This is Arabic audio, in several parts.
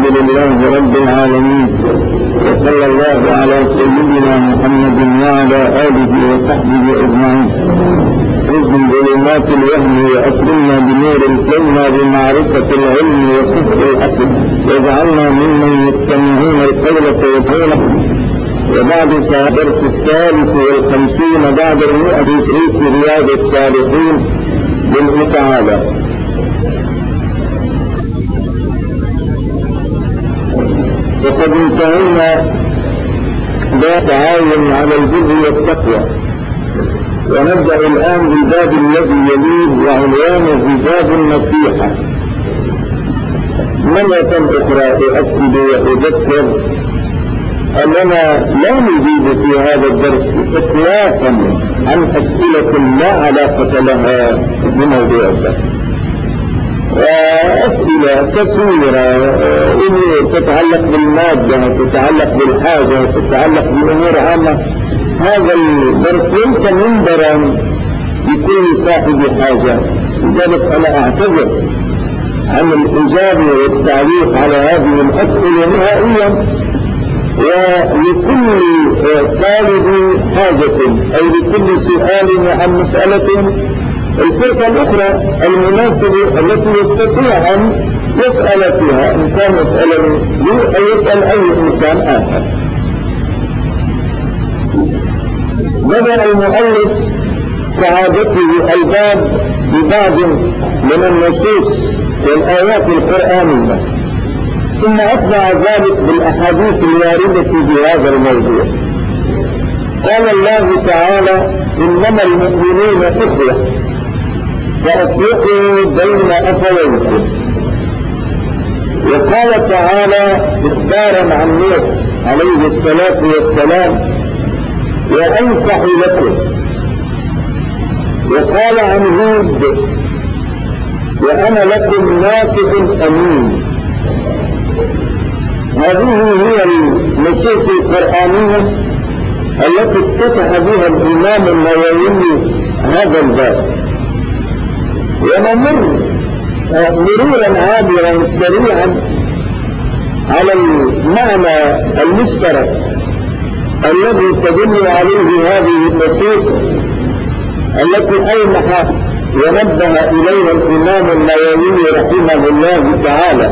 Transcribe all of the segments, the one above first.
لله رب العالمين، وصلى الله على سيدنا محمد وعلى آله وصحبه أجمعين. اذن ظلمات الوهم وأكرمنا بنور الكلمة بمعرفة العلم وصدق الحق، واجعلنا ممن يستمعون القول فيتبعونه. وبعد فالدرس 53 بعد 100 في رياض الصالحين بالله تعالى. وقد انتهينا بالتعاون على البر والتقوى، ونبدأ الآن بالباب الذي يليه وعنوانه باب النصيحة. مرة أخرى أؤكد وأذكر أننا لا نجيب في هذا الدرس إطلاقا عن أسئلة لا علاقة لها بموضوع الدرس، وأسئلة كثيرة أمور تتعلق بالمادة، تتعلق بالحاجة، تتعلق بأمور عامة. هذا الدرس ليس منبرا لكل صاحب حاجة، لذلك أنا أعتذر عن الإجابة والتعليق على هذه الأسئلة نهائيا. ولكل طالب حاجة أو لكل سؤال عن مسألة الفرصة الأخرى المناسبة التي يستطيع أن يسأل فيها، إن كان يسأل لي أو يسأل أي إنسان آخر. بدأ المؤلف كعادته الباب ببعض من النصوص والآيات القرآنية، ثم أتبع ذلك بالأحاديث الواردة في هذا الموضوع. قال الله تعالى: إنما المؤمنون إخوة فأصلحوا بين أخويكم. وقال تعالى إخبارا عن نوح عليه الصلاة والسلام: وأنصح لكم. وقال عن هود: وأنا لكم ناصح أمين. هذه هي النصوص القرآنية التي افتتح بها الإمام النووي هذا الباب. ونمر مرورا عابرا سريعا على المعنى المشترك الذي تدل عليه هذه النصوص التي ألمح ونبه إليها الإمام النووي رحمه الله تعالى.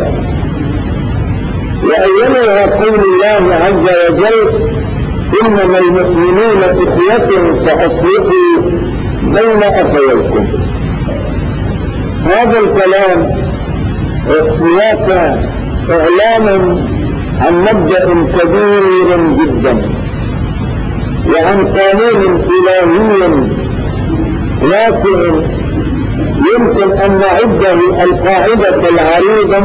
وأولها قول الله عز وجل: إنما المؤمنون إخوة فأصلحوا بين أخويكم. هذا الكلام سياق إعلام عن مبدأ كبير جدا وعن قانون إلهي واسع يمكن أن نعده القاعدة العريضة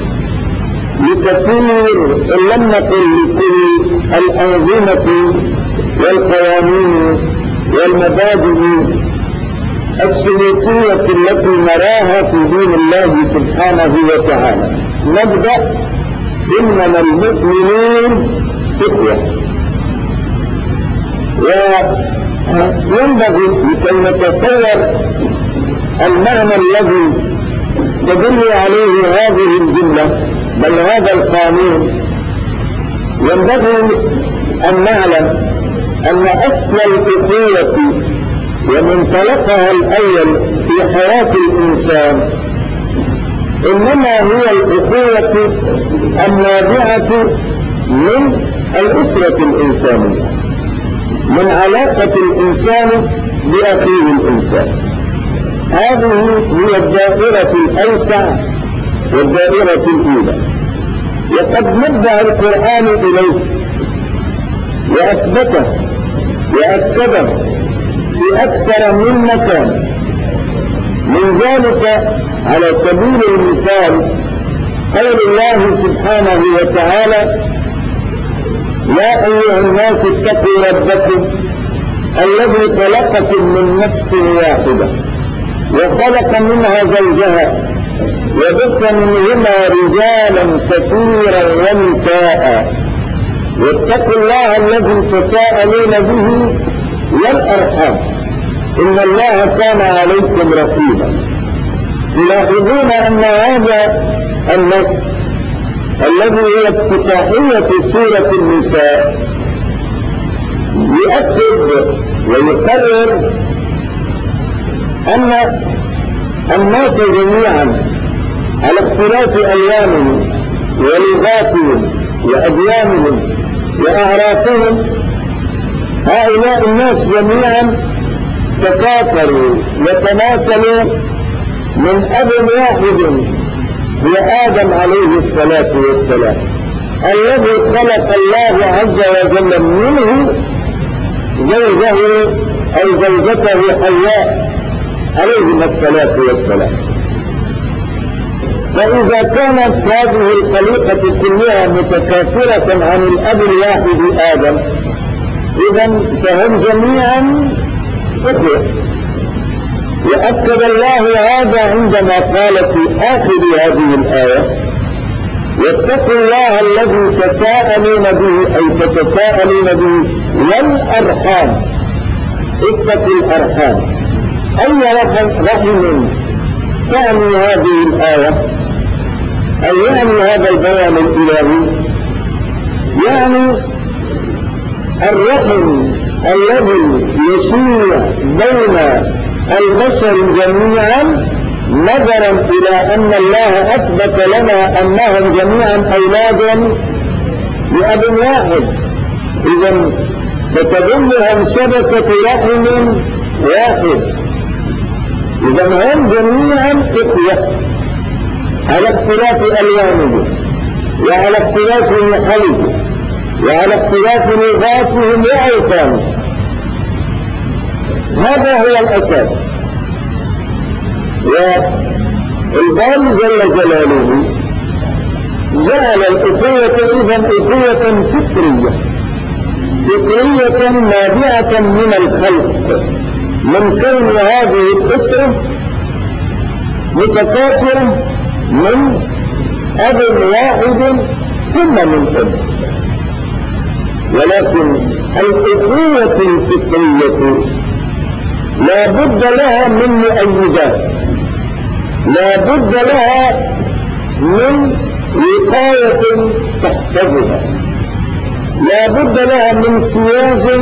لكثير إن لم نقل لكل الأنظمة والقوانين والمبادئ السلوكية التي نراها في دين الله سبحانه وتعالى. نبدأ: إنما المؤمنون إخوة. وينبغي لكي نتصور المعنى الذي تدل عليه هذه الجملة بل هذا القانون، ينبغي أن نعلم أن أصل الأخوة ومنطلقها الأول في حياة الإنسان إنما هي الأخوة النابعة من الأسرة الإنسانية، من علاقة الإنسان بأخيه الإنسان. هذه هي الدائرة الأوسع والدائرة الأولى، وقد نبه القرآن إليه وأثبته وأكده في أكثر من مكان. من ذلك على سبيل المثال قول الله سبحانه وتعالى: يا أيها الناس اتقوا ربكم الذي خلقكم من نفس واحدة وخلق منها زوجها وبث منهما رجالا كثيرا ونساء واتقوا الله الذي تساءلون به والأرحام إن الله كان عليكم رقيبا. تلاحظون أن هذا النص الذي هي افتتاحية سورة النساء يؤكد ويقرر أن الناس جميعا على اختلاف ألوانهم ولغاتهم وأديانهم وأعرافهم، هؤلاء الناس جميعا تكاثروا وتناسلوا من أب واحد هو آدم عليه الصلاة والسلام، الذي خلق الله عز وجل منه زوجه أو زوجته حواء عليهما الصلاة والسلام. فإذا كانت هذه الخليقة كلها متكاثرة عن الأب الواحد آدم، إذن فهم جميعا إخوة. وأكد الله هذا عندما قال في آخر هذه الآية: واتقوا الله الذي تساءلون به، أي تتساءلون به، والأرحام. اتقوا الأرحام. أي رحم تعني هذه الآية؟ أي يعني هذا البيان الإلهي؟ يعني الرحم الذي يشيع بين البشر جميعا، نظرا إلى أن الله أثبت لنا أنهم جميعا أولاد لأب واحد، إذن فتدلهم شبكة رحم واحد، إذن هم جميعا إخوة على اختلاف ألوانهم وعلى اختلاف محلهم وعلى اختلاف لغاتهم وأوطانهم. هذا هو الأساس. والباري جل جلاله جعل الأخوة إذن أخوة فطرية نابعة من الخلق، من كون هذه الأسرة متكاثرة من أب واحد ثم من أب. ولكن الأخوة الفطرية لا بد لها من مؤيدات، لا بد لها من وقاية تحفظها، لا بد لها من سياج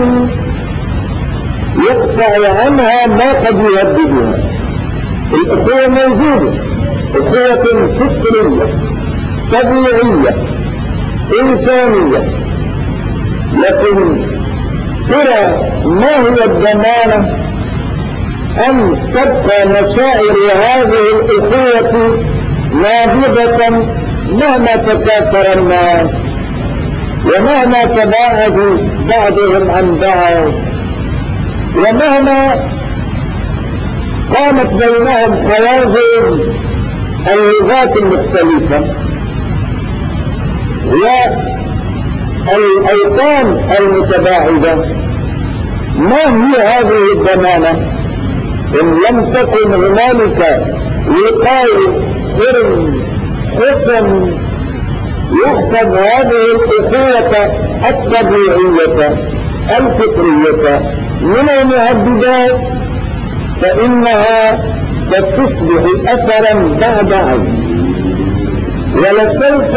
يقطع عنها ما قد يهددها. الأخوة موجودة، أخوة فطرية طبيعية إنسانية، لكن ترى ما هي الضمانة أن تبقى مشاعر هذه الأخوة نابضة مهما تكاثر الناس ومهما تباعدوا بعضهم عن بعض ومهما قامت بينهم حواجز اللغات المختلفة والأوطان المتباعدة؟ ما هي هذه الضمانة إن لم تكن هنالك وقاية حسن يحفظ هذه الأخوة الطبيعية الفطرية من المهددات، فإنها ستصبح أثرا بعد عين. ولسوف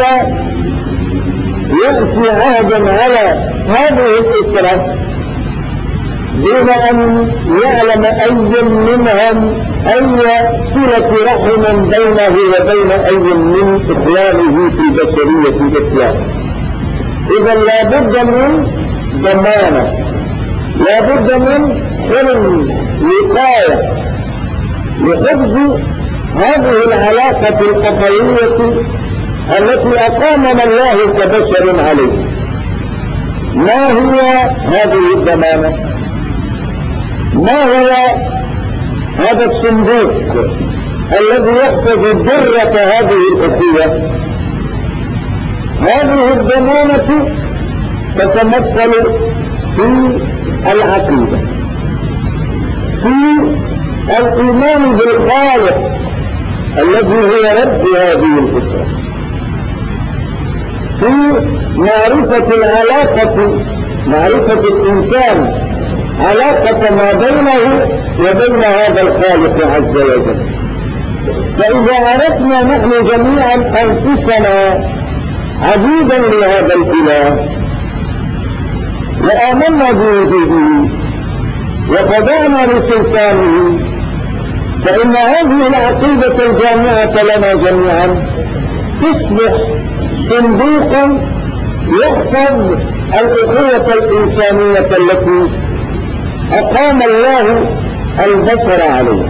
يأتي عهدا على هذه الأسرة دون أن يعلم أي منهم أي صلة رحم بينه وبين أي من إخوانه في بشرية الإسلام. إذا لا بد من ضمانة، لا بد من حلم وقاية لحفظ هذه العلاقة الأخوية التي أقامنا الله كبشر عليه. ما هي هذه الضمانة؟ ما هو هذا الصندوق الذي يحفظ درة هذه الأخوة؟ هذه الضمانة تتمثل في العقيدة، في الإيمان بالخالق الذي هو رب هذه الأسرة، في معرفة العلاقة، معرفة الإنسان علاقة ما بينه وبين هذا الخالق عز وجل. فإذا عرفنا نحن جميعا أنفسنا عبيدا لهذا الإله وآمنا بوجوده وخضعنا لسلطانه، فإن هذه العقيدة الجامعة لنا جميعا تصبح صندوقا يحفظ الأخوة الإنسانية التي أقام الله البشر عليها،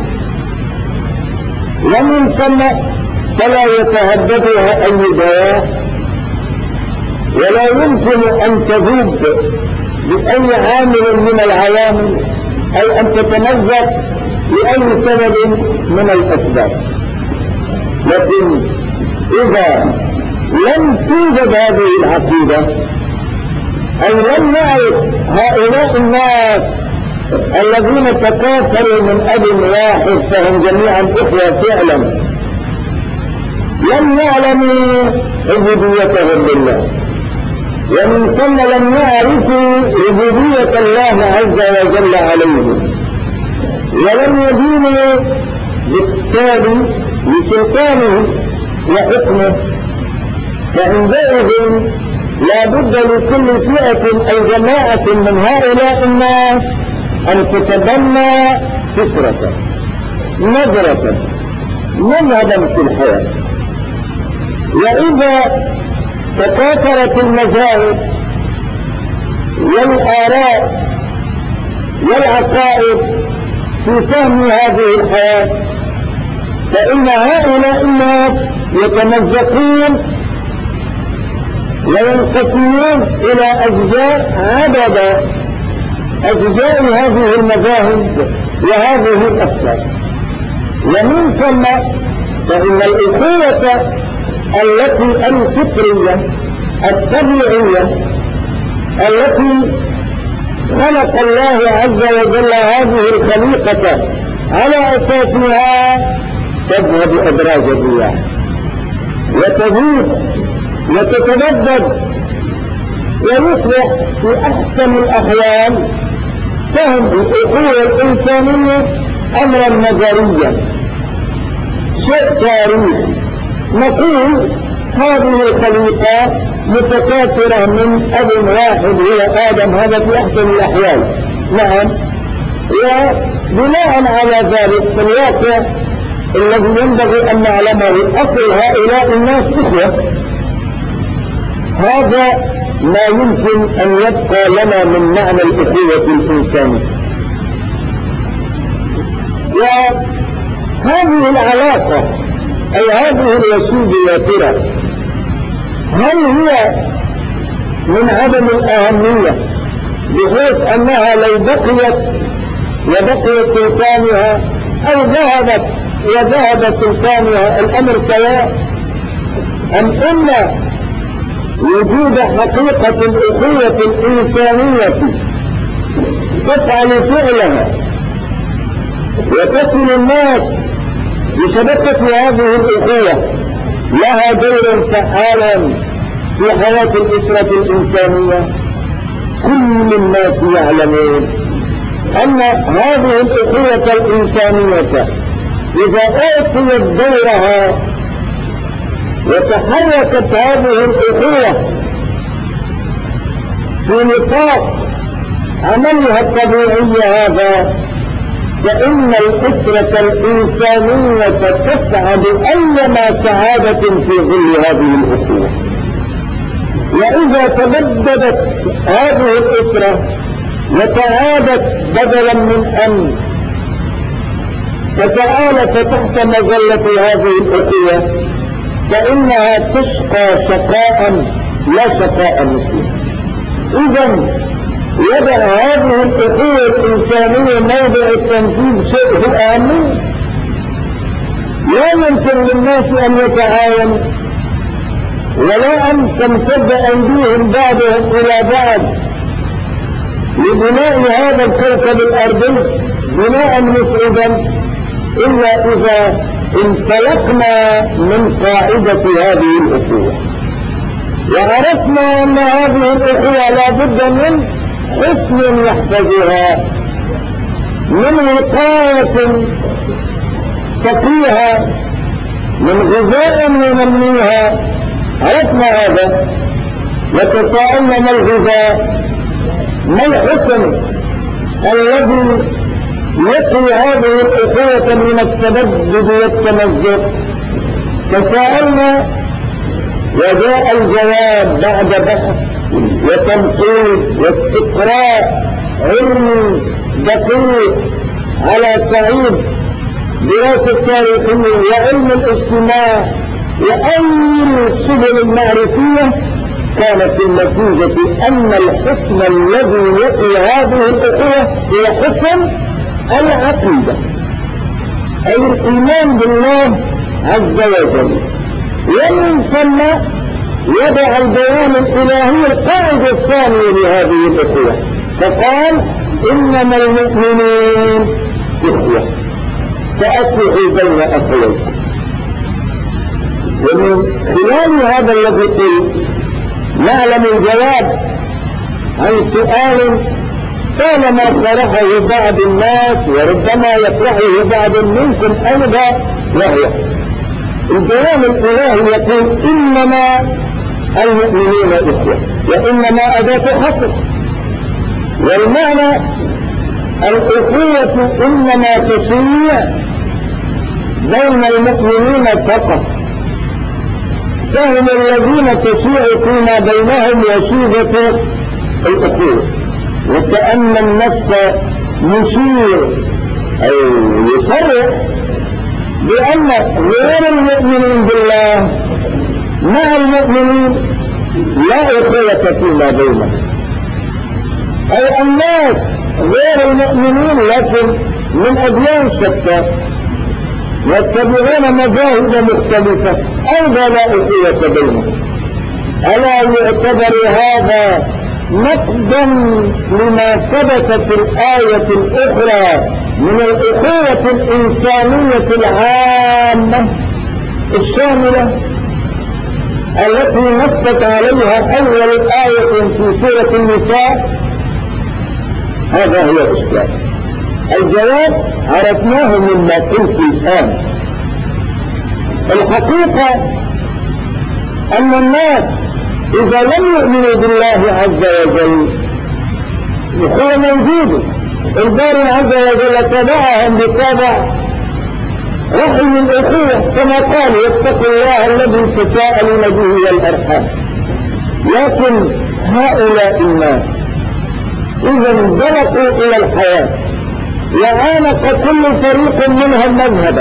ومن ثم فلا يتهددها أي دواء، ولا يمكن أن تذوب بأي عامل من العوامل أو أن تتمزق لأي سبب من الأسباب. لكن إذا لم توجد هذه العقيدة أي لم نعرف هؤلاء الناس الذين تكاثروا من أب واحد فهم جميعا إخوة فعلا، لم نعلموا عبوديتهم لله، ومن ثم لم يعرفوا عبودية الله عز وجل عليهم، ولم يدينوا بالتالي لسلطانه وحكمه، فعندئذ لا بد لكل فئة أو جماعة من هؤلاء الناس أن تتبنى فكرة نظرة مذهبا في الحياة. وإذا تكاثرت المذاهب والآراء والعقائد في فهم هذه الحياة، فإن هؤلاء الناس يتمزقون وينقسمون إلى أجزاء عدد أجزاء هذه المذاهب وهذه الأفكار، ومن ثم فإن الأخوة التي الفطرية الطبيعية التي خلق الله عز وجل هذه الخليقة على أساسها تذهب أدراج الرياح وتذوب وتتبدد، ويصبح في أحسن الأحوال فهم الأخوة الإنسانية أمرا نظريا، شيء تاريخي. نقول هذه الخليقة متكاثرة من أب واحد هو آدم، هذا في أحسن الأحوال، نعم. وبناء على ذلك في الواقع الذي ينبغي أن نعلمه أصل هؤلاء الناس إخوة، هذا ما يمكن أن يبقى لنا من معنى الأخوة الإنسانية. وهذه العلاقة أي هذه الوسيلة يا ترى هل هي من عدم الأهمية بحيث أنها لو بقيت وبقي سلطانها أو ذهبت وذهب سلطانها الأمر سواء، أم أن وجود حقيقة الأخوة الإنسانية تفعل فعلها وتصل الناس بشبكة هذه الأخوة لها دور فعالا في حياة الأسرة الإنسانية؟ كل الناس يعلمون أن هذه الأخوة الإنسانية إذا أعطيت دورها وتحركت هذه الأخوة في نطاق عملها الطبيعي هذا، فإن الأسرة الإنسانية تسعد أيما سعادة في ظل هذه الأخوة. وإذا تبددت هذه الأسرة وتعادت بدلا من أن تتآلف تحت مظلة هذه الأخوة، فإنها تشقى شقاء لا شقاء مثله. إذن يدع هذه الأخوة الإنسانية موضع التنفيذ شيء في الأهمية. لا يمكن للناس أن يتعاونوا ولا أن تمتد أيديهم بعضهم إلى بعض لبناء هذا الكوكب الأرضي بناء مسعدا إلا إذا انطلقنا من قاعدة هذه الأخوة وعرفنا أن هذه الأخوة لا بد من حسن يحفظها، من وقاية تقيها، من غذاء ينميها. عرفنا هذا، وتساءلنا ما الغذاء، ما الحكم الذي يقي هذه الأخوة من التبدد والتمزق. تساءلنا وجاء الجواب بعد بحث وتنقيب واستقراء علمي دقيق على صعيد دراسة تاريخية وعلم الاجتماع وأي السبل المعرفية. كانت النتيجة أن الحسن الذي يقي هذه الأخوة هو حسن العقيدة، أي الإيمان بالله عز وجل. ومن ثم يضع البيان الإلهي القاعدة الثانية لهذه الأخوة، فقال إنما المؤمنون إخوة فأصلحوا بين أخويكم. ومن خلال هذا الذي قلت نعلم الجواب عن سؤال طالما طرحه بعض الناس وربما يطرحه بعض منكم أيضا، وهو الجواب الإلهي يقول إنما المؤمنون إخوة، وإنما أداة حصر، والمعنى الأخوة إنما تشيع بين المؤمنين فقط، فهم الذين تشيع فيما بينهم وشيبة الأخوة. وكأن النص يشير أو يصرح بأن غير المؤمنين بالله مع المؤمنين لا أخوة فيما بينهم، أي الناس غير المؤمنين لكن من أديان شتى يتبعون مذاهب مختلفة أيضا لا أخوة بينهم. ألا يعتبر هذا نقدا لما ثبت في الآية الأخرى من الأخوة الإنسانية العامة الشاملة التي نصت عليها أول آية في سورة النساء؟ هذا هو الإشكال. الجواب عرفناه مما قلت الآن. الحقيقة أن الناس إذا لم يؤمنوا بالله عز وجل هو موجود، الباري عز وجل تبعهم بطبع رحم الأخوة كما قال واتقوا الله الذي تساءلون به والأرحام. لكن هؤلاء الناس إذا انزلقوا إلى الحياة وعانق كل فريق منهم مذهبا،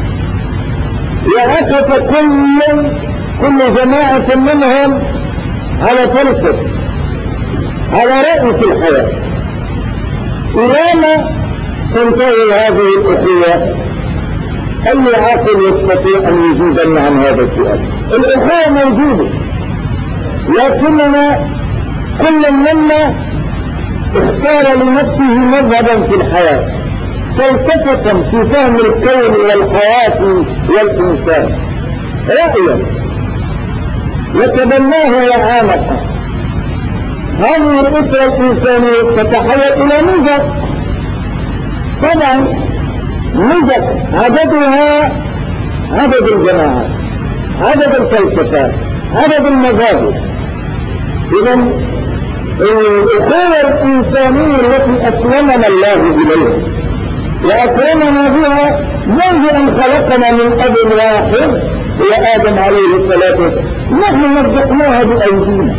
وعكف كل جماعة منهم على فلسفة على رأي في الحياة، إلى ما تنتهي هذه الأخوة. أي عاقل يستطيع أن يجيبنا عن هذا السؤال؟ الأخوة موجودة، لكننا كل منا اختار لنفسه مذهبا في الحياة، فلسفة في فهم الكون والحياة والإنسان، رأيا وتبناه وعانقه. هذه الأسرة الإنسانية تتحول إلى نزق، طبعا نزق عددها عدد الجماعات، عدد الفلسفات، عدد المذاهب. إذا الأخوة الإنسانية التي أسلمنا الله إليها وأكرمنا بها منذ أن خلقنا من أب واحد وآدم عليه الصلاة والسلام، نحن مزقناها بأيدينا.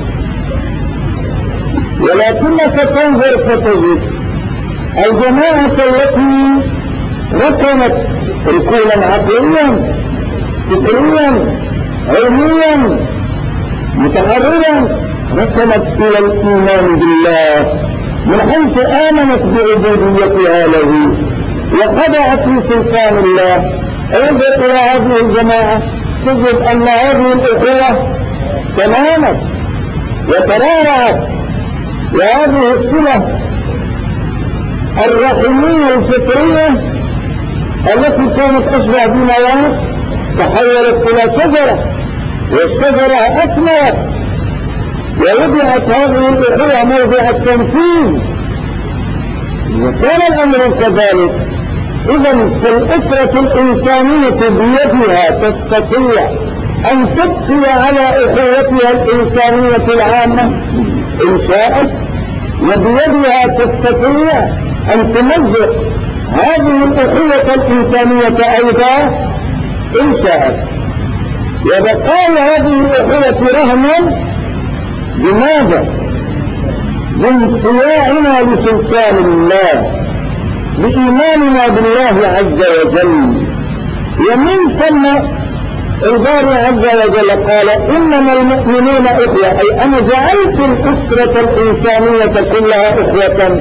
ولكنك تنظر فتجد الجماعة التي ركنت ركونا عقليا فكريا علميا متحررا، ركنت إلى الإيمان بالله من حيث آمنت بعبوديتها له وخضعت لسلطان الله. انظر إلى هذه الجماعة تجد أن هذه الأخوة تنامت وترارعت، وهذه الصلة الرحمية الفطرية التي كانت أشبه بنواه تحولت إلى شجرة، والشجرة أثمرت، ووضعت هذه الأخوة موضع التنفيذ. وكان الأمر كذلك. إذا فالأسرة الإنسانية بيدها تستطيع أن تبقي على أخوتها الإنسانية العامة إن شاءت، وبيدها تستطيع أن تمزق هذه الأخوة الإنسانية أيضا إن شاءت، وبقاء هذه الأخوة رهنا بماذا؟ بانصياعنا لسلطان الله، بإيماننا بالله عز وجل. ومن ثم الباري عز وجل قال إنما المؤمنون إخوة، أي أنا جعلت الأسرة الإنسانية كلها إخوة،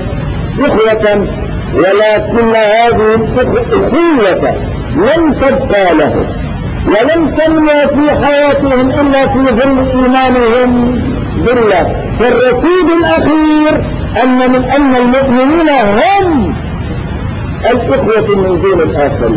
ولكن هذه الأخوة لم تبقى لهم ولم تنمو في حياتهم إلا في ظل إيمانهم بالله. فالرصيد الأخير أن المؤمنين هم الإخوة من دون الآخرين.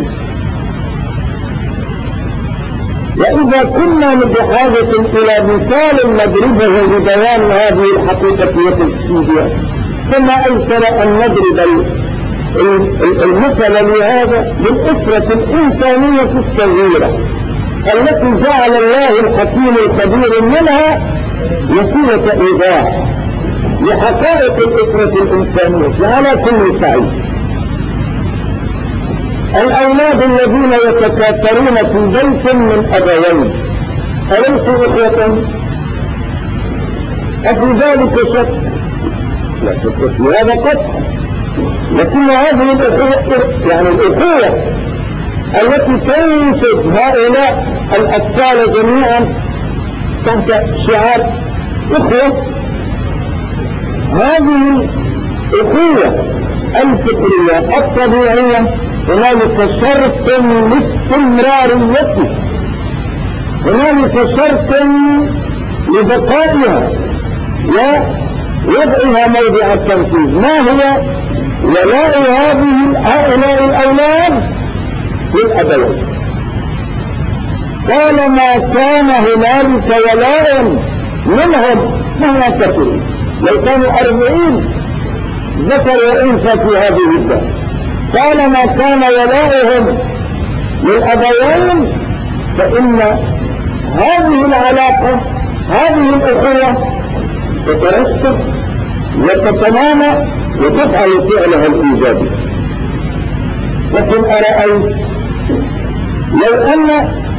وإذا كنا بحاجة إلى مثال نضربه لبيان هذه الحقيقة والتفسير، فما أيسر أن نضرب المثل لهذا بالأسرة الإنسانية الصغيرة التي جعل الله الحكيم الخبير منها وسيلة إيضاح لحقائق الأسرة الإنسانية على كل سعيد. الأولاد الذين يتكاثرون في بيت من أبوين أليسوا إخوة؟ أفي ذلك شك؟ لا شك في هذا قطع. لكن هذه الأخوة يعني الأخوة التي تنسج هؤلاء الأطفال جميعا تحت شعار إخوة، هذه الأخوة الفكرية الطبيعية هنالك شرط لاستمراريته، هنالك شرط لبقائها ووضعها موضع التنفيذ. ما هو ولاء هؤلاء الأولاد للأبوين؟ طالما كان هنالك ولاء منهم مهما كثير، لو كانوا 40 ذكر وأنثى في هذه الدار، طالما كان ولاؤهم للأبوين فإن هذه العلاقة هذه الأخوة تترسخ وتتنامى وتفعل فعلها الإيجابي. لكن أرأيت لو أن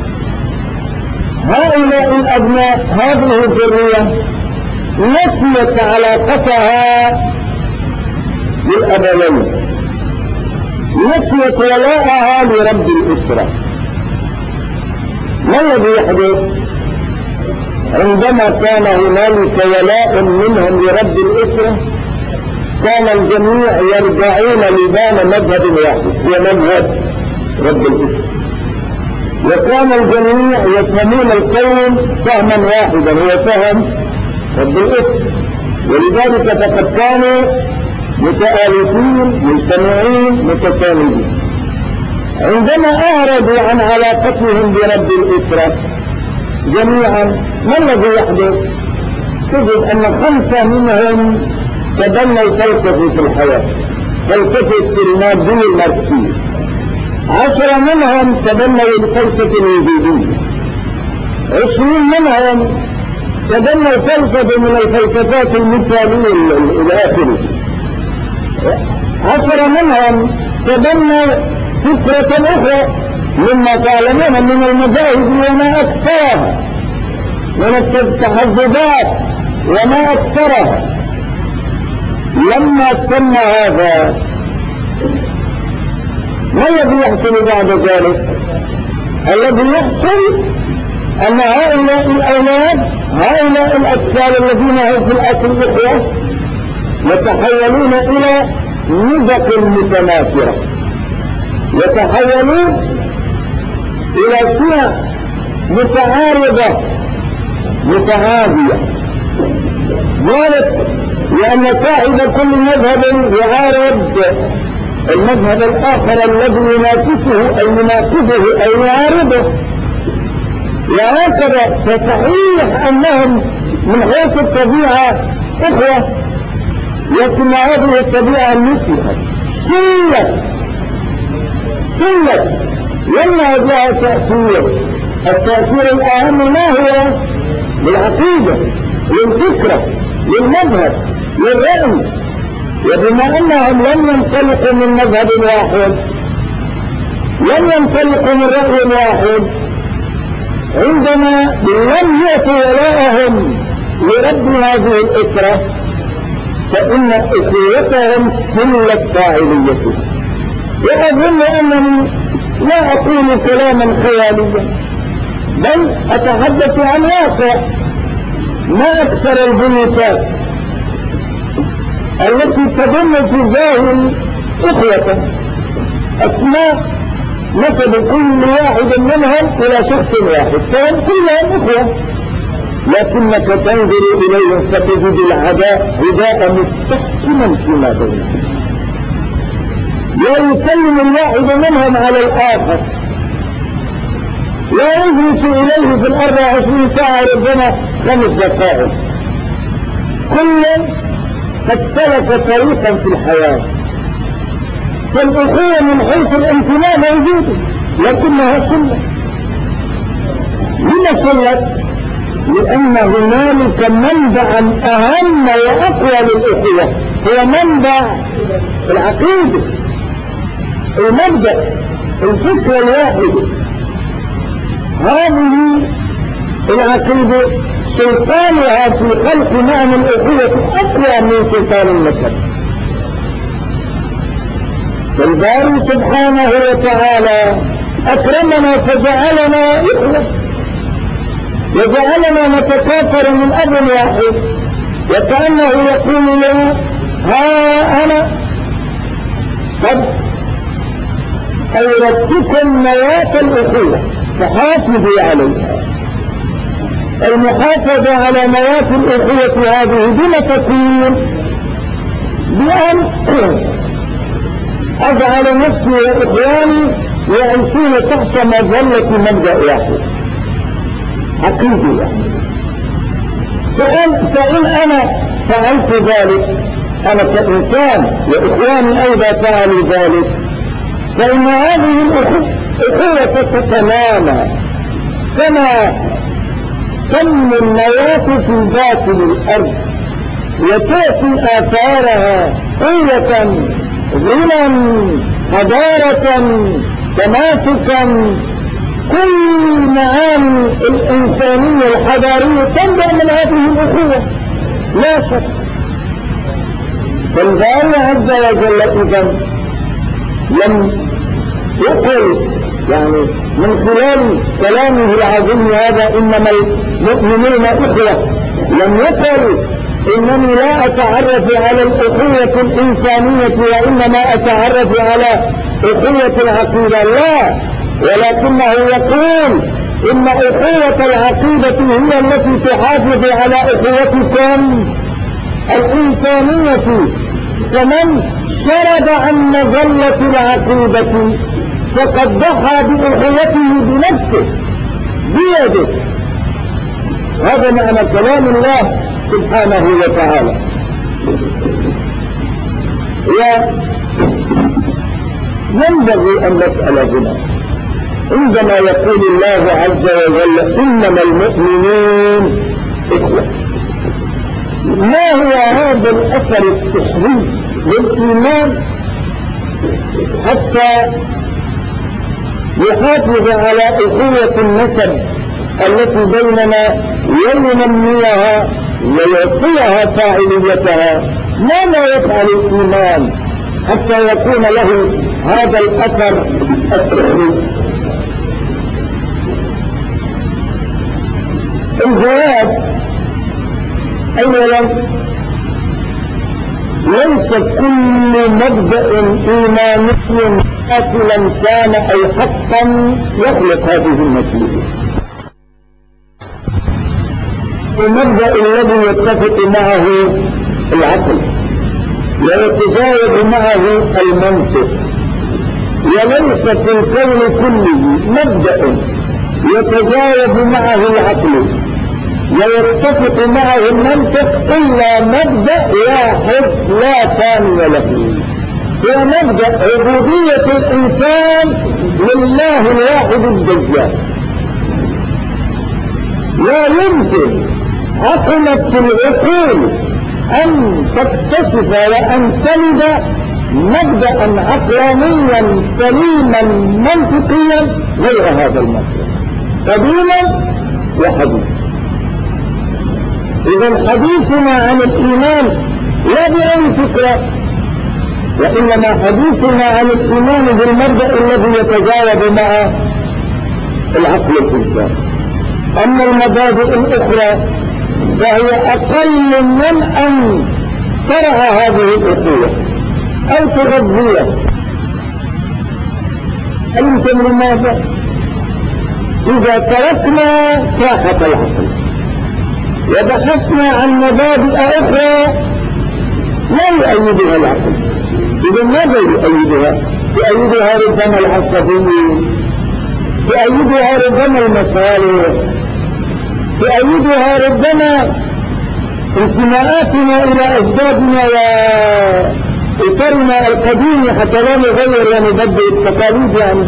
هؤلاء الأبناء هذه الذرية نسيت علاقتها بالأبوين، نسيت ولاءها لرب الأسرة، ما الذي يحدث؟ عندما كان هنالك ولاء منهم لرب الأسرة كان الجميع يرجعون لبان مذهب واحد هو مذهب رب الأسرة، وكان الجميع يفهمون الكون فهما واحدا هو فهم رب الأسرة. ولذلك فقد كانوا متآلفين مجتمعين متساندين. عندما أعرضوا عن علاقتهم برب الأسرة جميعا ما الذي يحدث؟ تجد أن 5 منهم تبنوا فلسفة في الحياة، فلسفة المادية الماركسية، 10 منهم تبنوا الفلسفة الوجودية، 20 منهم تبنوا فلسفة من الفلسفات المثالية إلى آخره، 10 منهم تبنوا فكرة أخرى مما تعلمون من المذاهب وما أكثرها من التحزبات وما أكثرها. لما تم هذا ما الذي يحصل بعد ذلك؟ الذي يحصل أن هؤلاء الأولاد هؤلاء الأطفال الذين هم في الأصل إخوة يتحولون إلى نزق متناثرة، يتحولون إلى صيغ متعارضة متعادية، ذلك لأن صاحب كل مذهب يعارض المذهب الآخر الذي ينافسه أو يناقضه أو يعارضه، وهكذا. فصحيح أنهم من حيث الطبيعة إخوة، لكن هذه الطبيعة نسيت سلت لما جاء تأثير التأثير الأهم ما هو؟ للعقيدة، للفكرة، للمذهب، للرأي. وبما أنهم لم ينطلقوا من مذهب واحد، لم ينطلقوا من رأي واحد، عندما لم يأتوا ولاءهم لرب هذه الأسرة، فإن أخوتهم سلت فاعليته. وأظن أنني لا أقول كلاما خياليا، بل أتحدث عن واقع. ما أكثر البيوتات التي تضم في ظاهر إخوة أسماء نسب كل واحد منهم إلى شخص واحد، فهم كلهم إخوة، لكنك تنظر إليهم فتجد العداء عداء مستحكما فيما بينهم، لا يسلم الواحد منهم على الآخر، لا يجلس إليه في 24 ساعة ربما 5 دقائق. كل قد سلك طريقا في الحياة. فالأخوة من حيث الانتماء موجودة، لكنها سلة. لما سلت؟ لأن هنالك منبعا أهم وأقوى للأخوة، هو منبع العقيدة، المبدأ، الفكرة الواحدة. هذه العقيدة سلطانها في خلق معنى الأخوة أقوى من سلطان النسب. فالباري سبحانه وتعالى أكرمنا فجعلنا إخوة، وجعلنا نتكاثر من أب واحد، وكأنه يقول لنا ها أنا قد أوردتكم نواة الأخوة فحافظوا عليها. المحافظة على نواة الأخوة هذه بما تكون؟ بأن أجعل نفسي وإخواني يعيشون تحت مظلة مبدأ واحد، عقيدة واحد. فإن أنا فعلت ذلك، أنا كإنسان وإخواني أيضا فعلوا ذلك، فإن هذه الأخوة تتنامى كما تنمو النواة في باطن الأرض، وتأتي آثارها قوة، غنى، حضارة، تماسكا. كل معاني الإنسانية الحضارية تنبع من هذه الأخوة لا شك. فالباري عز وجل إذن لم يقل يعني من خلال كلامه العظيم هذا إنما المؤمنون إخوة، لم يقل إنني لا أتعرف على الأخوة الإنسانية وإنما أتعرف على أخوة العقيدة، لا، ولكنه يقول إن أخوة العقيدة هي التي تحافظ على أخوتكم الإنسانية. فمن شرد عن مظلة العقيدة فقد ضحى بأخوته بنفسه بيده. هذا معنى كلام الله سبحانه وتعالى. وينبغي أن نسأل هنا عندما يقول الله عز وجل إنما المؤمنون إخوة، ما هو هذا الأثر السحري للإيمان حتى يحافظ على أخوة النسب التي بيننا وينميها ويعطيها فاعليتها؟ ماذا يفعل الإيمان حتى يكون له هذا الأثر السحري؟ الجواب أولا ليس كل مبدأ إيماني باطلا كان أي حقا يخلق هذه النتيجة. المبدأ الذي يتفق معه العقل ويتجاوب معه المنطق، وليس في الكون كله مبدأ يتجاوب معه العقل ويتفق معه المنطق إلا مبدأ واحد لا ثاني له، هو مبدأ عبودية الإنسان لله الواحد الديان. لا يمكن عقلت العقول أن تكتشف وأن تلد مبدأ عقلانيا سليما منطقيا غير هذا المبدأ قديما وحديثا. إذا حديثنا عن الإيمان لا بأي فكرة، وإنما حديثنا عن الإيمان بالمبدأ الذي يتجاوب مع العقل الإنساني. أما المبادئ الأخرى فهي أقل من أن ترعى هذه الأخوة أو تغذيها. أنتم لماذا؟ إذا تركنا ساحة العقل وبحثنا عن مبادئ أخرى لا يؤيدها العقل، إذا ماذا يؤيدها؟ يؤيدها ربما العصبيين، يؤيدها ربما المصالح، يؤيدها ربما انتماءاتنا إلى أجدادنا وإسرنا القديم حتى لا نغير ونبدل التقاليد يعني.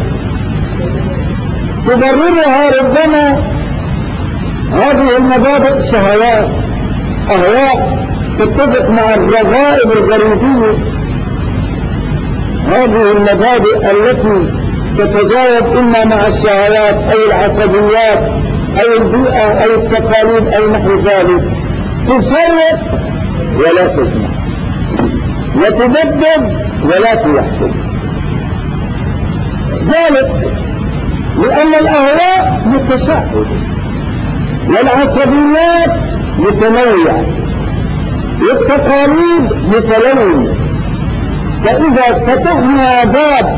تبررها ربما هذه المبادئ شهوات أهواء تتفق مع الرغائب الغريزية. هذه المبادئ التي تتجاوب إما مع الشهوات أو العصبيات أو البيئة أو التقاليد أو نحو ذلك تفرق ولا تجمع، وتبدد ولا توحد. ذلك لأن الأهواء متشعبة والعصبيات متنوعة والتقاليد متلونة. فإذا فتحنا باب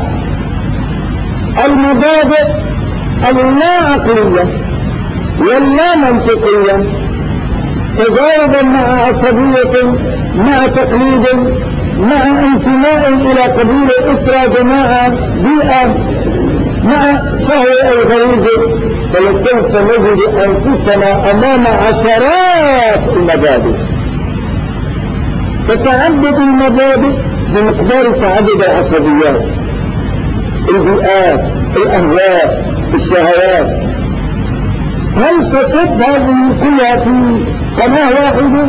المبادئ اللا عقلية واللا منطقية تجاوبا مع عصبية مع تقليد مع انتماء إلى قبيلة أسرة جماعة بيئة مع شهوة أو غريزة، فلسوف نجد أنفسنا أمام عشرات المبادئ. تتعدد المبادئ بمقدار تعدد العصبيات، البيئات، الأهواء، الشهوات. هل تصب هذه كلها في قناة واحدة؟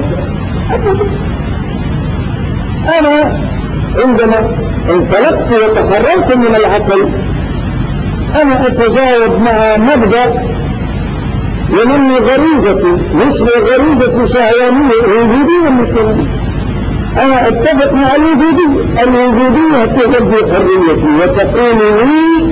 أنا عندما انطلقت وتحررت من العقل أنا أتجاوب مع مبدأ ينمي غريزتي، مثل غريزة شهوانية وجودية مثلا. أنا أتفق مع الوجودية، الوجودية تغذي حريتي وتقول لي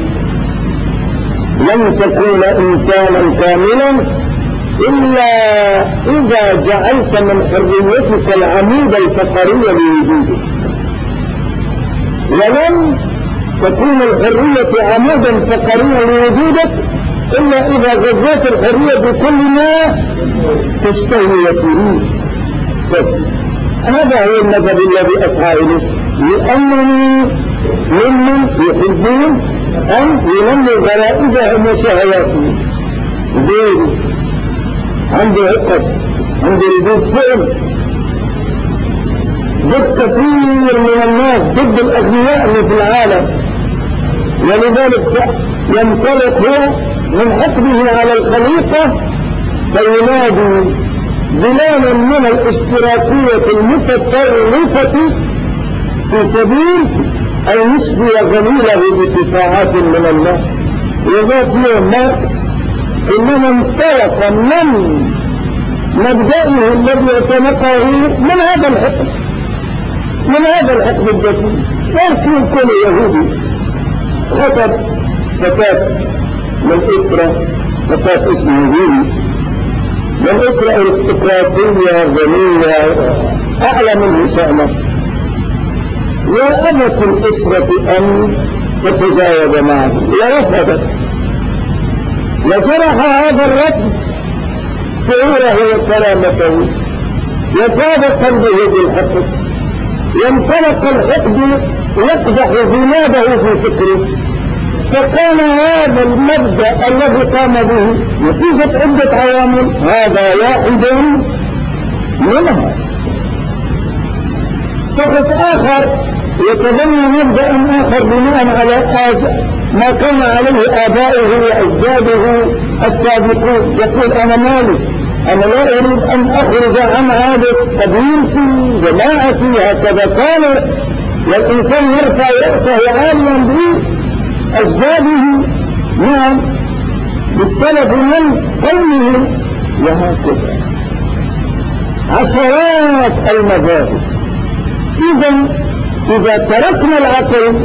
لن تكون إنسانا كاملا إلا إذا جعلت من حريتك العمود الفقري لوجودك، ولن تكون الحرية عمودا فقريا لوجودك إلا إذا غذيت الحرية بكل ما تشتهي وتريد. هذا هو المذهب الذي أسعى إليه، لأنني ممن يحبون أن ينموا غرائزهم وشهواتهم. غيري عنده عقد، عنده ردود فعل ضد كثير من الناس، ضد الأغنياء اللي في العالم، ولذلك ينطلق هو من حقده على الخليقة فينادي بلانا من الاشتراكية المتطرفة في سبيل أن يشفي غليله باتفاعات من الناس. وذات يوم ماركس إنما انطلق من مبدئه الذي يتنقه من هذا الحقد، من هذا الحقد الدفين. يمكن كل يهودي خطب فتاة من أسرة، فتاة اسمه هيري، من أسرة أرستقراطية غنية أعلى منه شأنه، وأبت الأسرة أن تتجاوب معه ورفضت، وجرح هذا الرفض شعوره وكرامته وفاد قلبه بالحقد، ينطلق الحقد يقدح زناده في فكره، فكان هذا المبدأ الذي قام به نتيجة عدة عوامل، هذا واحد منها. شخص آخر يتبنى مبدأ آخر بناء على ما كان عليه آبائه وأجداده السابقون. يقول أنا مالي، أنا لا أريد أن أخرج عن عادة قبيلتي جماعتي، هكذا كان، والإنسان يرفع رأسه عاليا بأجداده، نعم، بالسلف من قومه، وهكذا عشرات المذاهب. إذا تركنا العقل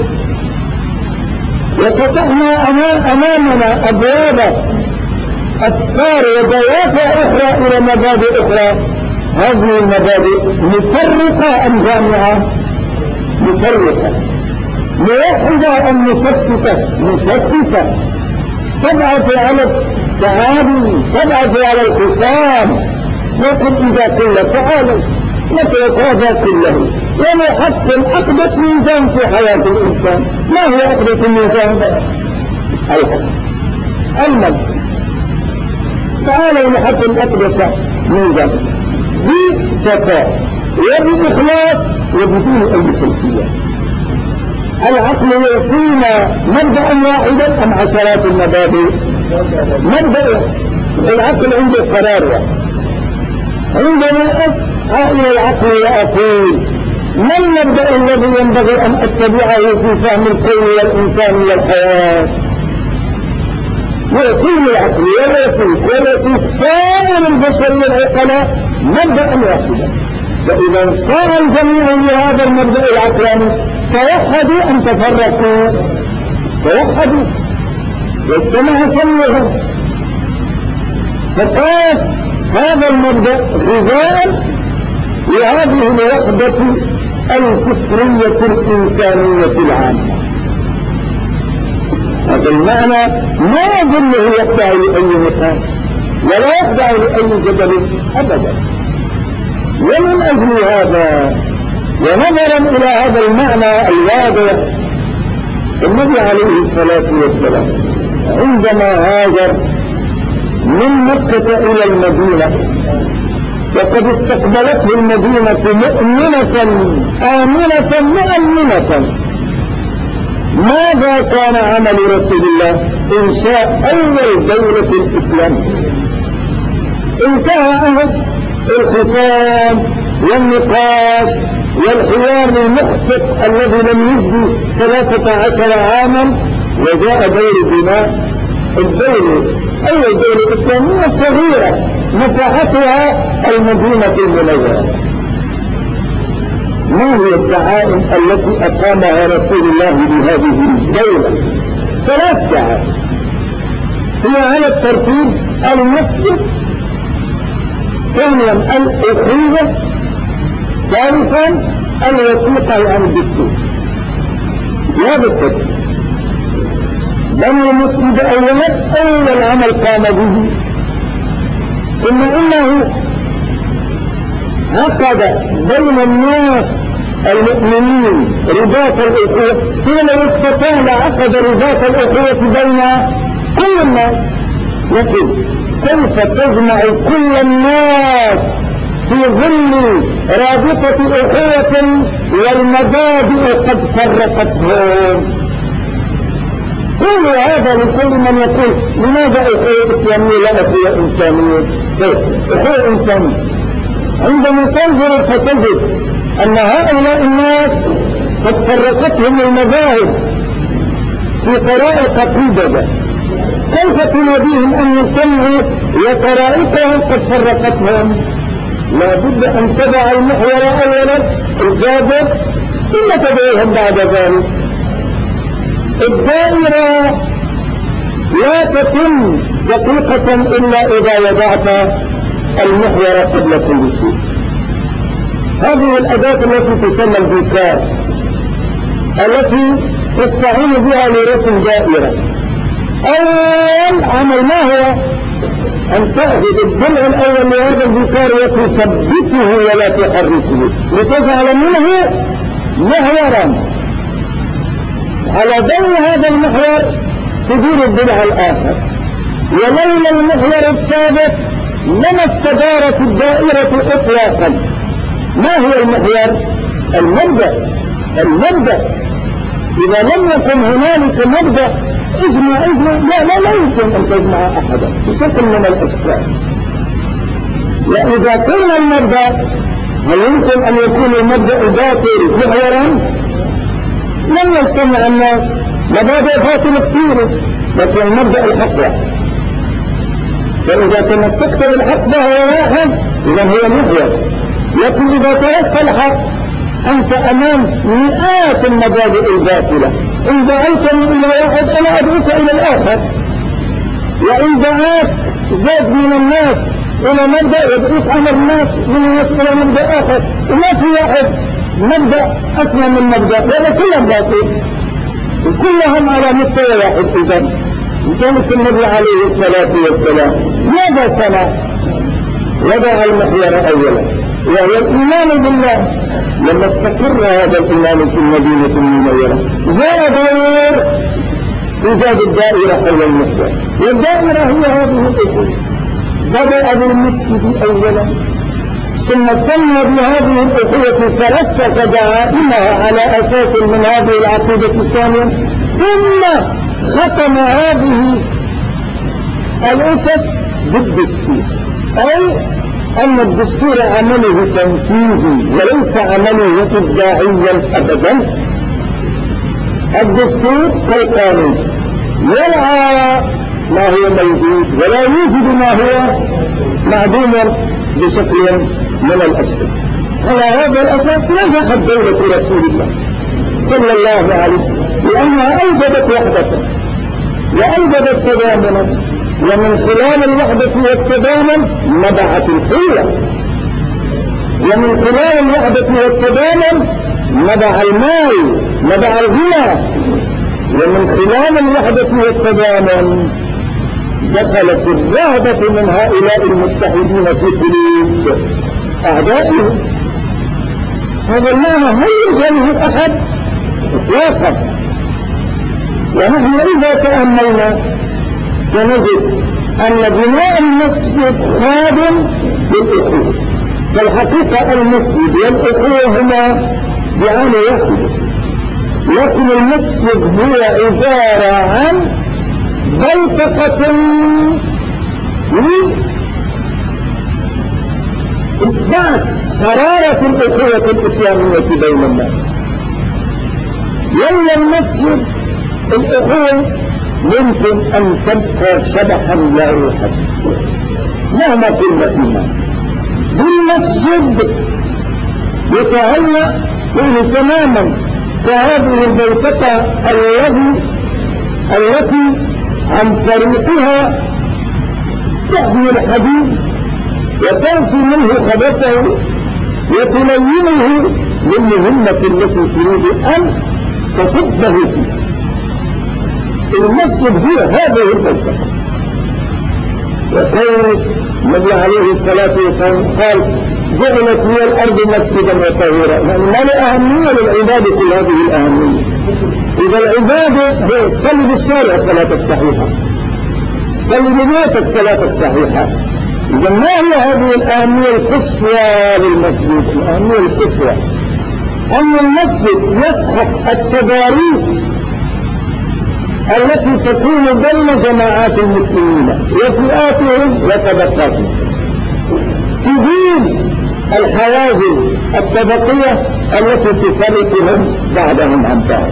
وفتحنا أمامنا أبواب أفكار ودوافع أخرى إلى مبادئ أخرى، هذه المبادئ مفرقة أم جامعة؟ مفرقة. موحدة أم مشتتة؟ مشتتة. تبعث على التعالي، تبعث على الخصام. لكن إذا قلنا تعالوا نترك هذا كله ونحكم أقدس ميزان في حياة الإنسان. ما هو أقدس الميزان؟ الحق، المجد. تعالوا نحكم أقدس ميزان بصفاء وبإخلاص وبدون أي خلفية. العقل يعطينا مبدأ واحدا أم عشرات المبادئ؟ مبدأ. العقل عنده قرار واحد. عندما أسعى إلى العقل وأقول ما المبدأ الذي ينبغي أن أتبعه في فهم الكون والإنسان والحياة؟ يعطيني العقل ويعطيك سائر البشر والعقلاء مبدأ واحدا. فإذا صار الجميع لهذا المبدأ العقلاني توحدوا أم تفرقوا؟ توحدوا واجتمع سمعهم، فقال هذا المبدأ غذاء لهذه الوحدة الفكرية الإنسانية العامة. هذا المعنى ما أظنه يخضع لأي نقاش ولا يخضع لأي جدل أبدا. ومن أجل هذا ونظرا إلى هذا المعنى الواضح، النبي عليه الصلاة والسلام عندما هاجر من مكة إلى المدينة وقد استقبلته المدينة مؤمنة آمنة مؤمنة، ماذا كان عمل رسول الله؟ إنشاء أول دولة الإسلام. انتهى عهد الخصام والنقاش والحوار المخطئ الذي لم يجدي 13 عاما، وجاء دور بناء الدولة، أول دولة إسلامية صغيرة مساحتها المدينة المنورة. ما هي الدعائم التي أقامها رسول الله بهذه الدولة؟ 3 دعائم هي على الترتيب: المسجد، ثانيا الأخوة، ثالثا الوثيقة عن الدستور. هذا الترتيب. بني المسجد أول عمل قام به، ثم إنه عقد بين الناس المؤمنين رباط الأخوة. حين استطاع عقد رباط الأخوة بين كل الناس. لكن كيف تجمع كل الناس في ظل رابطة أخوة والمبادئ قد فرقتهم؟ كل هذا لكل من يقول لماذا أخوة إسلامية لا أخوة إنسانية؟ أخوة إنسانية عندما تنظر فتجد أن هؤلاء الناس قد فرقتهم المذاهب في طرائق عقيدة. كيف تناديهم أن يسمعوا وطرائقهم قد فرقتهم؟ لا بد أن تضع المحور أولا الجابر ثم تدعوهم بعد ذلك. الدائرة لا تتم دقيقة إلا إذا وضعت المحور قبل كل شيء. هذه الأداة التي تسمى البيكار التي تستعين بها لرسم دائرة. أول عمل ما هو؟ أن تأخذ الضلع الأول لهذا البيكار وتثبته ولا تحركه لتجعل منه محورا. على ضوء هذا المحور تدير الضلع الآخر، ولولا المحور الثابت لما استدارت الدائرة إطلاقا. ما هو المحور؟ المبدأ. المبدأ. إذا لم يكن هنالك مبدأ اجمع لا يمكن أن تجمع أحدا بشكل من الأشكال. وإذا كان المبدأ هل يمكن أن يكون المبدأ باطل محورا؟ لم يجتمع الناس مبادئ باطلة كثيرة، لكن المبدأ الحق واحد. فإذا تمسكت بالحق فهو واحد إذا هو محور. لكن إذا تركت الحق أنت أمام مئات المبادئ الباطلة. إن دعوتني إلى واحد أنا أدعوك إلى الآخر، وإن دعاك زاد من الناس إلى مبدأ يدعوك أمر الناس إلى مبدأ آخر، وما في واحد مبدأ أسمى من مبدأ، ولا كلهم باطل وكلهم على مستوى واحد. إذن لذلك النبي عليه الصلاة والسلام ماذا صنع؟ وضع المحور أولا وهو الإيمان بالله. لما استقر هذا الإيمان في المدينة المنورة جاء دور إيجاد الدائرة حول المحور، والدائرة هي هذه الأصول. بدأ بالمسجد أولا ثم سمى بهذه الأخوة فرسخ دعائمها على أساس من هذه العقيدة الثانية، ثم ختم هذه الأسس بالدستور، أي أن الدستور عمله تنفيذي وليس عمله إبداعيا أبدا. الدستور كالقانون يرعى ما هو موجود ولا يوجد ما هو معدوم بشكل من الأشكال. على هذا الأساس نجحت دولة رسول الله صلى الله عليه وسلم، لأنها أوجدت وحدة وأوجدت تضامنا، ومن خلال الوحدة والتضامن نبعت القوة، ومن خلال الوحدة والتضامن نبع المال نبع الغنى، ومن خلال الوحدة والتضامن دخلت الرهبة من هؤلاء المتحدين في قلوب أعدائهم. هذا المعنى هل يجهله أحد إطلاقا. ونحن إذا تأملنا سنجد أن بناء المسجد خادم للأخوة. فالحقيقة المسجد والأخوة هما بعين واحدة، لكن المسجد هو عبارة عن بوتقة لإثبات حرارة الأخوة الإسلامية بين الناس. لولا المسجد الأخوة يمكن أن تبقى شبحا لا روحا مهما كنا فيها. بالمسجد يتهيأ فيه تماما كهذه البوتقة التي عن طريقها تحمي الحديد وتنفي منه خبثه وتلينه للمهمة التي تريد أن تصده فيه. المسجد هو هذه البوتقة. وكان النبي عليه الصلاة والسلام قال جعلت لي الأرض مسجدا وطهورا، يعني ما له أهمية للعبادة كل هذه الأهمية. إذا العبادة صلي بالشارع صلاتك صحيحة، صلي ببيتك صلاتك صحيحة. إذا ما هي هذه الأهمية القصوى للمسجد؟ الأهمية القصوى أن المسجد يسحق التضاريس التي تكون بين جماعات المسلمين وفئاتهم وطبقاتهم، تزيل الحواجز الطبقية التي تفرقهم بعضهم عن بعض،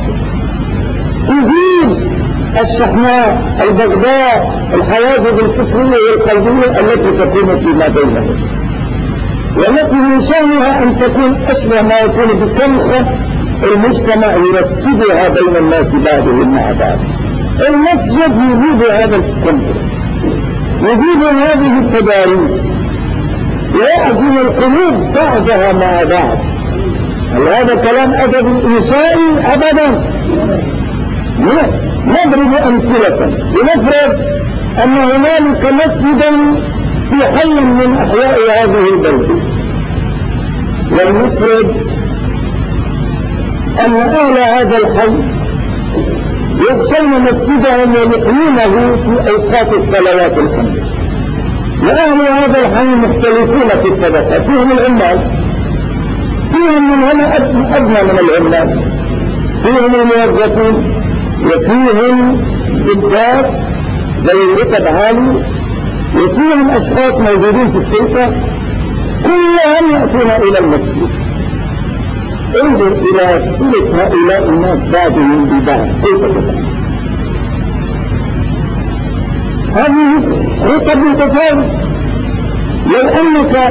تزيل الشحناء البغضاء الحواجز الفكرية والقلبية التي تكون فيما بينهم، والتي من شأنها أن تكون أشبه ما يكون بكنخة المجتمع يرسبها بين الناس بعضهم مع بعض. المسجد يزيد هذا الكنخة، يزيد هذه التضاريس ويعزم القلوب بعضها مع بعض. هل هذا كلام أدبي إنشائي؟ أبدا. نضرب أمثلة. لنفرض أن هنالك مسجدا في حي من أحياء هذه البلد، ولنفرض أن أهل هذا الحي يغسلن مسجدهم ويقيمونه في أوقات الصلوات الخمس، وأهل هذا الحي مختلفون في الطبقات، فيهم العمال فيهم من هنا أدنى من العمال، فيهم الموظفين وفيهم ضباط ذوي رتب عالي وفيهم أشخاص موجودين في السلطة كلهم يأتون إلى المسجد. انظر إلى صلة هؤلاء الناس بعضهم ببعض كيف تفعل. هذه رتب متفاوتة. لو أنك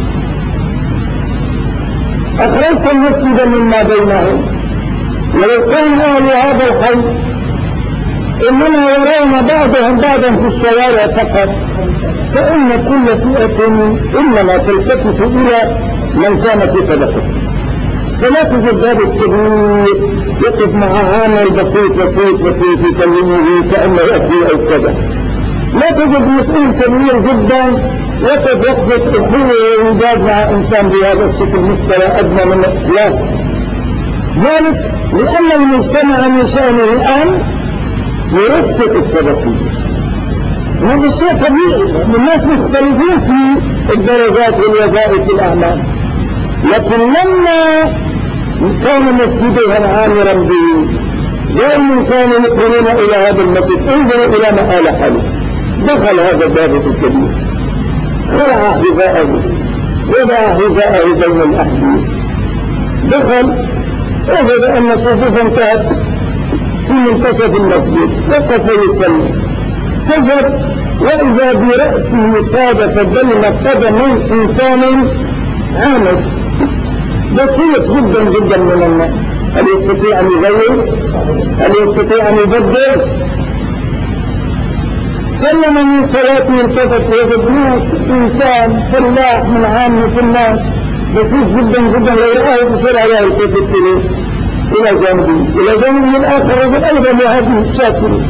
أخرجت المسجد مما بينهم ولو كان أهل هذا الحي إنما يرون بعضهم بعضا في الشوارع فقط فإن كل فئة إنما تلتفت إلى من كان في طبقته. فلا تجد هذا الكبير يقف مع عامل بسيط يكلمه كأنه أخي أو كذا. لا تجد مسؤول كبير جدا يقف وقفة أخوه ويجاد مع إنسان بهذا الشكل مستوى أدنى من الإخلاق. ذلك لأن المجتمع من شأنه الآن يرسك الطبقية. هذا الشيء طبيعي لأن الناس مختلفين في الدرجات والوظائف والأعمال. لكن لما كان مسجدها عامرا به دائما كانوا يقولون إلى هذا المسجد انظروا إلى ما آل حاله. دخل هذا الضابط الكبير خلع حذاءه وضع حذاءه بين الأحذية دخل وجد أن صفوفا انتهت في منتصف المسجد وقف يصلي سجد وإذا برأسه صادف بين قدمي إنسان عامد بسيط جدا من الناس. هل يستطيع أن يغير؟ هل يستطيع أن يبدل؟ سلم من صلاته التفت وجد ناس إنسان فلاح من عامة الناس بسيط جدا لو رآه بسرعة يلتفت إلى جانبه الآخر وجد أيضا لهذه الشاكرة.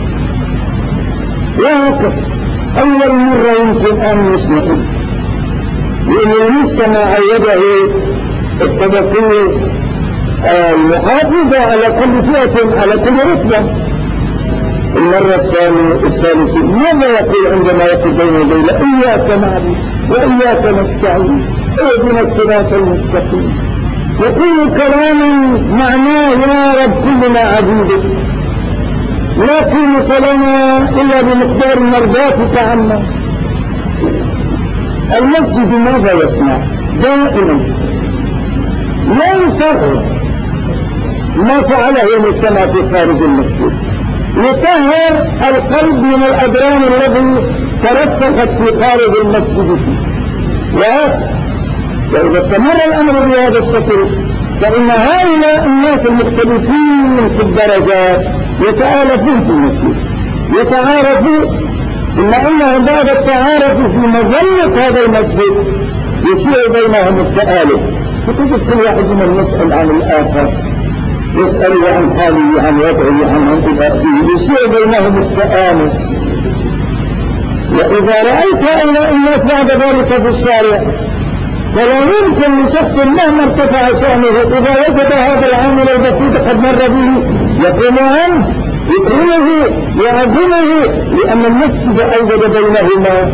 وهكذا أول مرة يمكن أن يسمعه لأن المجتمع عيده الطبقية المحافظة على كل فئة على كل رتبة. المرة الثالثة ماذا يقول عندما يقول بين يديه إياك نعبد وإياك نستعين اهدنا الصراط المستقيم. يقول كلاما معناه يا رب كلنا عبيدك لا قيمة لنا إلا بمقدار مرضاتك عنا. المسجد ماذا يصنع؟ دائما لا يفرق ما فعله المجتمع في خارج المسجد يطهر القلب من الأدران الذي ترسخت في خارج المسجد فيه. وإذا استمر الأمر بهذا الشكل فإن هؤلاء الناس المختلفين في الدرجات يتآلفون في المسجد يتعارفون ثم إنهم بعد التعارف في مظلة هذا المسجد يشيع بينهم التآلف. فتجد كل واحد من يسأل عن الآخر يسأل عن حاله عن وضعه عن انتباهه يشيع بينهم التآنس. وإذا رأيت هؤلاء الناس بعد ذلك في الشارع فلا يمكن لشخص مهما ارتفع شأنه إذا وجد هذا العامل البسيط قد مر به يقوم عنه يكرمه يعظمه لأن المسجد أوجد بينهما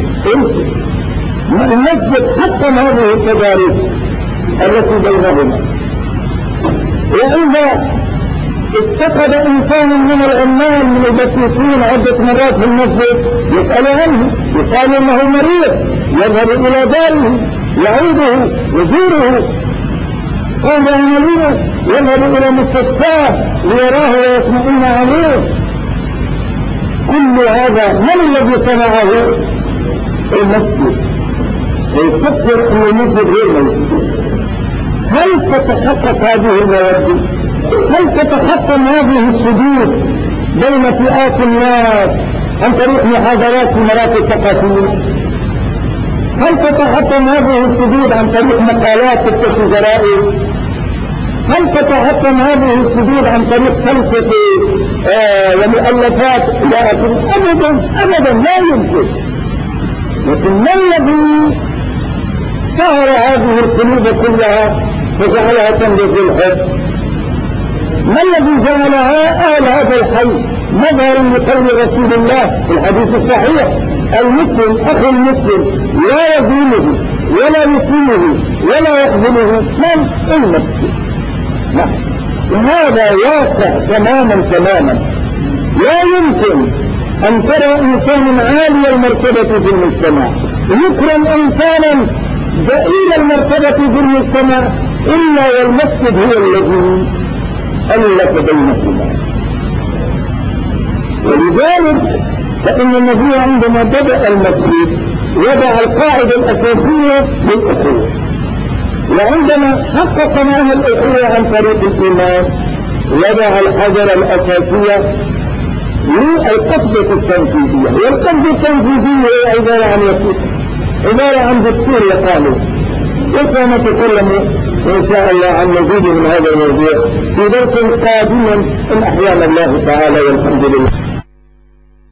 المسجد حقا هذه التداريس التي بينهما. وإذا اتخذ إنسان من العمال من البسيطين عدة مرات في المسجد يسأل عنه يقال إنه مريض يذهب إلى داره يعوده يزوره قام عملية يذهب إلى مستشفاه ليراه ويطمئن عليه. كل هذا من الذي صنعه؟ المسجد. ويفكر أن المسجد غير موجود. هل تتحقق هذه المواد؟ هل تتحطم هذه السدود بين فئات الناس عن طريق محاضرات في مراكز ثقافية؟ هل تتحطم هذه السدود عن طريق مقالات تكتب جرائد؟ هل تتحطم هذه السدود عن طريق فلسفة ومؤلفات؟ لا أقول أبدا لا يمكن. لكن ما الذي سهر هذه القلوب كلها وجعلها تنبذ الحب؟ ما الذي جعلها أهل هذا الحي مظهرا لقول رسول الله في الحديث الصحيح المسلم أخو المسلم لا يظلمه ولا يسلمه ولا يقبله من المسجد. نعم. وهذا واقع تماما. لا يمكن أن ترى إنسان عالي المرتبة في المجتمع يكرم إنسانا ضئيل المرتبة في المجتمع إلا والمسجد هو الذي ألف بينهما. ولذلك فإن النبي عندما بدأ المسجد وضع القاعدة الأساسية للأخوة، وعندما حقق معها الأخوة عن طريق الإيمان وضع الحجر الأساسية للقفزة التنفيذية. والقفزة التنفيذية هي عبارة عن وثيقة، عبارة عن دستور يقالوا. وسنتكلم إن شاء الله عن مزيد من هذا الموضوع في درس قادم إن أحيانا الله تعالى، والحمد لله.